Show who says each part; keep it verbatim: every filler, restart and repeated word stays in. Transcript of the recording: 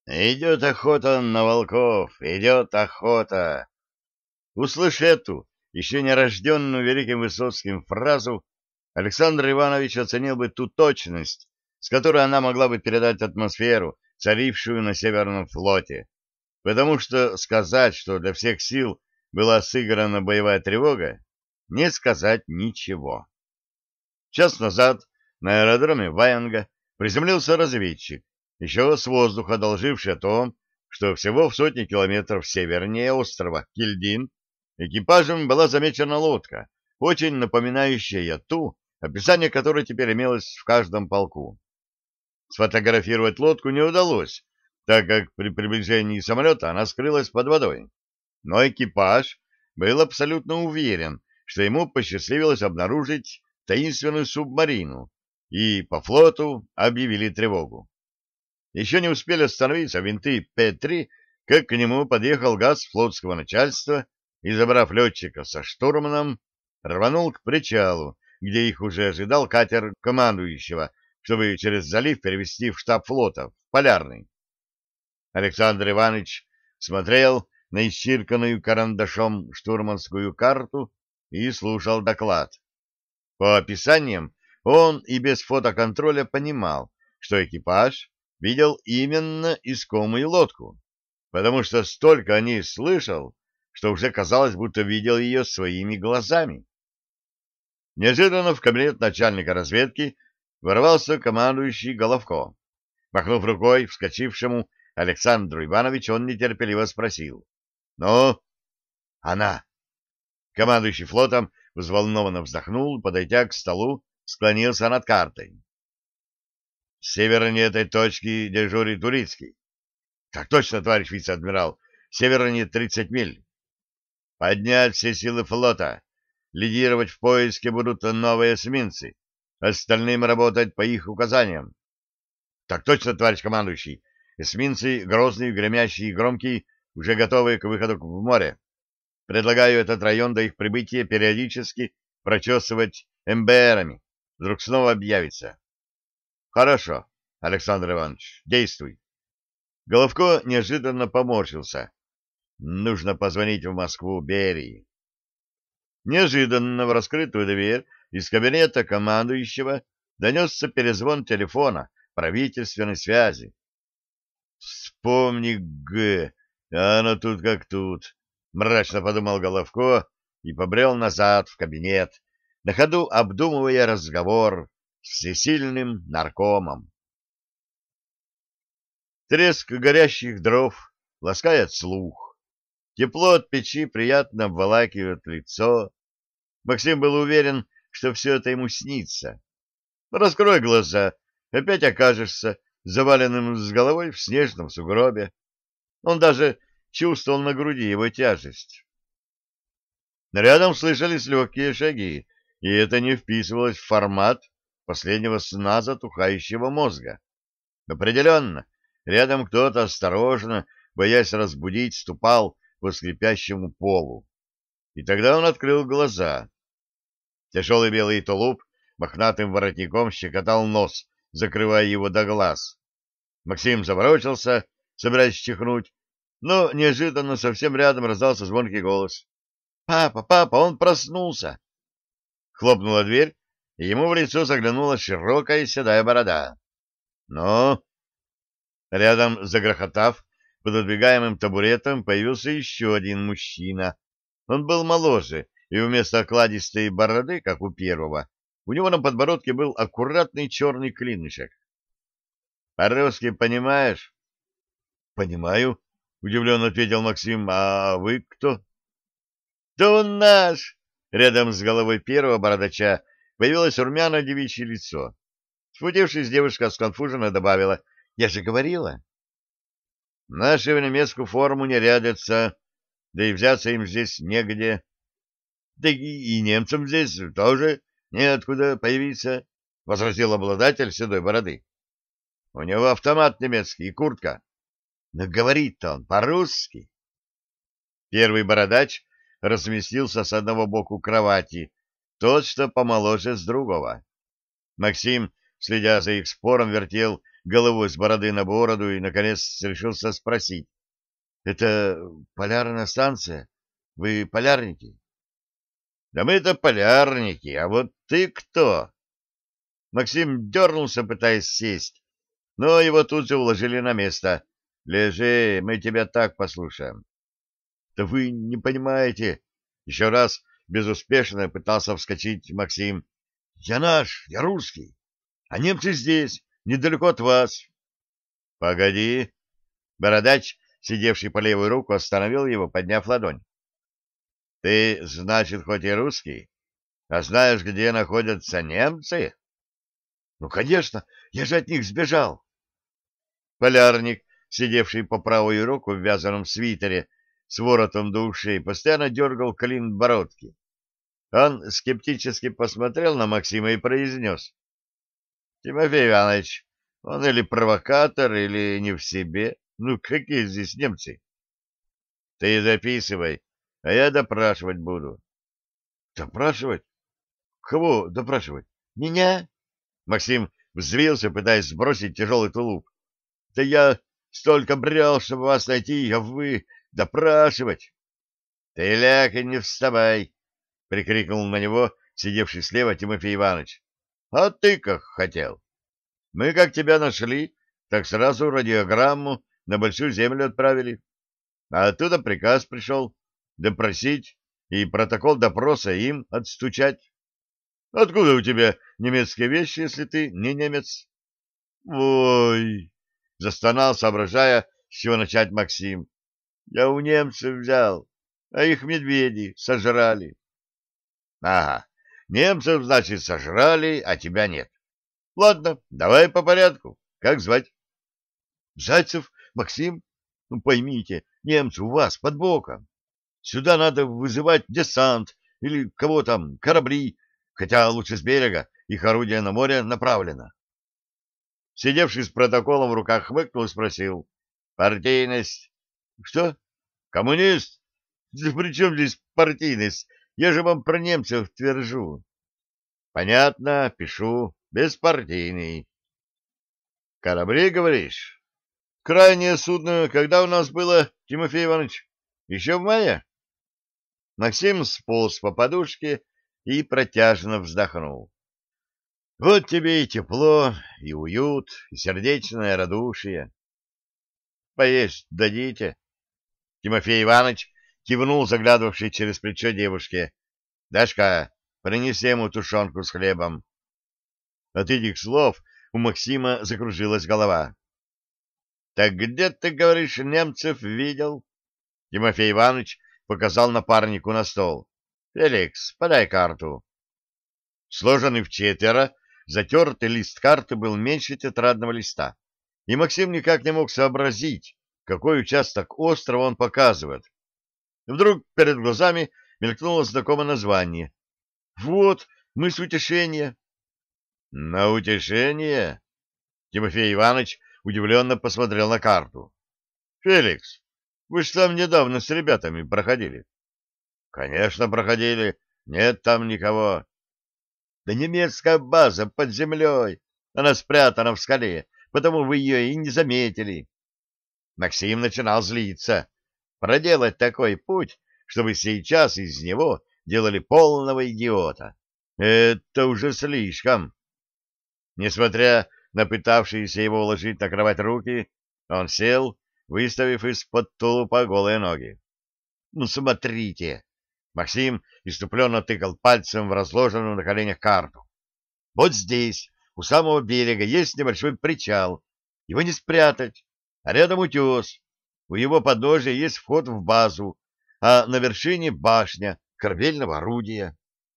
Speaker 1: Идет охота на волков, идет охота. Услышь эту, еще не рожденную великим Высоцким фразу, Александр Иванович оценил бы ту точность, с которой она могла бы передать атмосферу, царившую на Северном флоте. Потому что сказать, что для всех сил была сыграна боевая тревога, не сказать ничего. Час назад на аэродроме Ваенга приземлился разведчик, еще с воздуха доложивший о том, что всего в сотни километров севернее острова Кильдин экипажем была замечена лодка, очень напоминающая ту, описание которой теперь имелось в каждом полку. Сфотографировать лодку не удалось, так как при приближении самолета она скрылась под водой. Но экипаж был абсолютно уверен, что ему посчастливилось обнаружить таинственную субмарину, и по флоту объявили тревогу. Еще не успели остановиться винты П три, как к нему подъехал газ флотского начальства и, забрав летчика со штурманом, рванул к причалу, где их уже ожидал катер командующего, чтобы через залив перевести в штаб флота, в Полярный. Александр Иванович смотрел на исчерканную карандашом штурманскую карту и слушал доклад. По описаниям он и без фотоконтроля понимал, что экипаж видел именно искомую лодку, потому что столько о ней слышал, что уже казалось, будто видел ее своими глазами. Неожиданно в кабинет начальника разведки ворвался командующий Головко. Махнув рукой вскочившему Александру Ивановичу, он нетерпеливо спросил: «Ну, она?» Командующий флотом взволнованно вздохнул, подойдя к столу, склонился над картой. «Севернее этой точки дежурит Турицкий». «Так точно, товарищ вице-адмирал. Севернее тридцать миль». «Поднять все силы флота. Лидировать в поиске будут новые эсминцы. Остальным работать по их указаниям». «Так точно, товарищ командующий. Эсминцы, грозный, гремящий и громкий, уже готовы к выходу в море. Предлагаю этот район до их прибытия периодически прочесывать эм бэ эрами. Вдруг снова объявится». «Хорошо, Александр Иванович, действуй». Головко неожиданно поморщился. «Нужно позвонить в Москву Берии». Неожиданно в раскрытую дверь из кабинета командующего донесся перезвон телефона правительственной связи. «Вспомни, Г, а оно тут как тут», — мрачно подумал Головко и побрел назад в кабинет, на ходу обдумывая разговор с всесильным наркомом. Треск горящих дров ласкает слух. Тепло от печи приятно обволакивает лицо. Максим был уверен, что все это ему снится. Раскрой глаза, опять окажешься заваленным с головой в снежном сугробе. Он даже чувствовал на груди его тяжесть. Рядом слышались легкие шаги, и это не вписывалось в формат последнего сна затухающего мозга. Определенно, рядом кто-то осторожно, боясь разбудить, ступал по скрипящему полу. И тогда он открыл глаза. Тяжелый белый тулуп мохнатым воротником щекотал нос, закрывая его до глаз. Максим заворочился, собираясь чихнуть, но неожиданно совсем рядом раздался звонкий голос. «Папа, папа, он проснулся!» Хлопнула дверь, и ему в лицо заглянула широкая седая борода. «Ну?» Рядом, загрохотав, под отодвигаемым табуретом появился еще один мужчина. Он был моложе, и вместо окладистой бороды, как у первого, у него на подбородке был аккуратный черный клинышек. «По-русски понимаешь?» «Понимаю», — удивленно ответил Максим. «А вы кто?» «Да он наш!» Рядом с головой первого бородача появилось румяное девичье лицо. Смутившись, девушка сконфуженно добавила: «Я же говорила». «Наши в немецкую форму не рядятся, да и взяться им здесь негде. Да и, и немцам здесь тоже неоткуда появиться», — возразил обладатель седой бороды. «У него автомат немецкий и куртка. Но говорит-то он по-русски». Первый бородач разместился с одного боку кровати, тот, что помоложе, с другого. Максим, следя за их спором, вертел головой с бороды на бороду и, наконец, решился спросить. — Это полярная станция? Вы полярники? — Да мы-то полярники, а вот ты кто? Максим дернулся, пытаясь сесть, но его тут же уложили на место. — Лежи, мы тебя так послушаем. — Да вы не понимаете. Еще раз безуспешно пытался вскочить Максим. — Я наш, я русский, а немцы здесь, недалеко от вас. — Погоди. Бородач, сидевший по левую руку, остановил его, подняв ладонь. — Ты, значит, хоть и русский, а знаешь, где находятся немцы? — Ну, конечно, я же от них сбежал. Полярник, сидевший по правую руку в вязаном свитере с воротом до ушей, постоянно дергал клин бородки. Он скептически посмотрел на Максима и произнес. — Тимофей Иванович, он или провокатор, или не в себе. Ну, какие здесь немцы? — Ты записывай, а я допрашивать буду. — Допрашивать? Кого допрашивать? Меня? Максим взвился, пытаясь сбросить тяжелый тулуп. — Да я столько брел, чтобы вас найти, а вы допрашивать. — Ты ляг и не вставай, — прикрикнул на него сидевший слева Тимофей Иванович. — А ты как хотел? Мы как тебя нашли, так сразу радиограмму на Большую Землю отправили. А оттуда приказ пришел допросить и протокол допроса им отстучать. Откуда у тебя немецкие вещи, если ты не немец? — Ой! — застонал, соображая, с чего начать Максим. — Я у немцев взял, а их медведи сожрали. — Ага, немцев, значит, сожрали, а тебя нет. Ладно, давай по порядку. Как звать? — Зайцев Максим. Ну, поймите, немцы у вас под боком. Сюда надо вызывать десант или кого там, корабли, хотя лучше с берега, их орудие на море направлено. Сидевший с протоколом в руках хмыкнул и спросил. — Партийность? — Что? — Коммунист? Да при чем здесь партийность? Я же вам про немцев твержу. — Понятно, пишу. Беспартийный. — Корабли, говоришь? — Крайнее судно когда у нас было, Тимофей Иванович? Еще в мае? Максим сполз по подушке и протяжно вздохнул. — Вот тебе и тепло, и уют, и сердечное радушие. — Поесть дадите? Тимофей Иванович кивнул заглядывавшей через плечо девушке. — Дашка, принеси ему тушенку с хлебом. От этих слов у Максима закружилась голова. — Так где, ты говоришь, немцев видел? Тимофей Иванович показал напарнику на стол. — Феликс, подай карту. Сложенный в четверо, затертый лист карты был меньше тетрадного листа, и Максим никак не мог сообразить, какой участок острова он показывает. Вдруг перед глазами мелькнуло знакомое название. — Вот, мыс Утешения. — На Утешение? Тимофей Иванович удивленно посмотрел на карту. — Феликс, вы же там недавно с ребятами проходили. — Конечно, проходили. Нет там никого. — Да немецкая база под землей. Она спрятана в скале, потому вы ее и не заметили. Максим начинал злиться. Проделать такой путь, чтобы сейчас из него делали полного идиота. Это уже слишком. Несмотря на пытавшиеся его уложить на кровать руки, он сел, выставив из-под тулупа голые ноги. — Ну, смотрите! Максим иступленно тыкал пальцем в разложенную на коленях карту. — Вот здесь, у самого берега, есть небольшой причал. Его не спрятать, а рядом утес. У его подножия есть вход в базу, а на вершине башня корабельного орудия.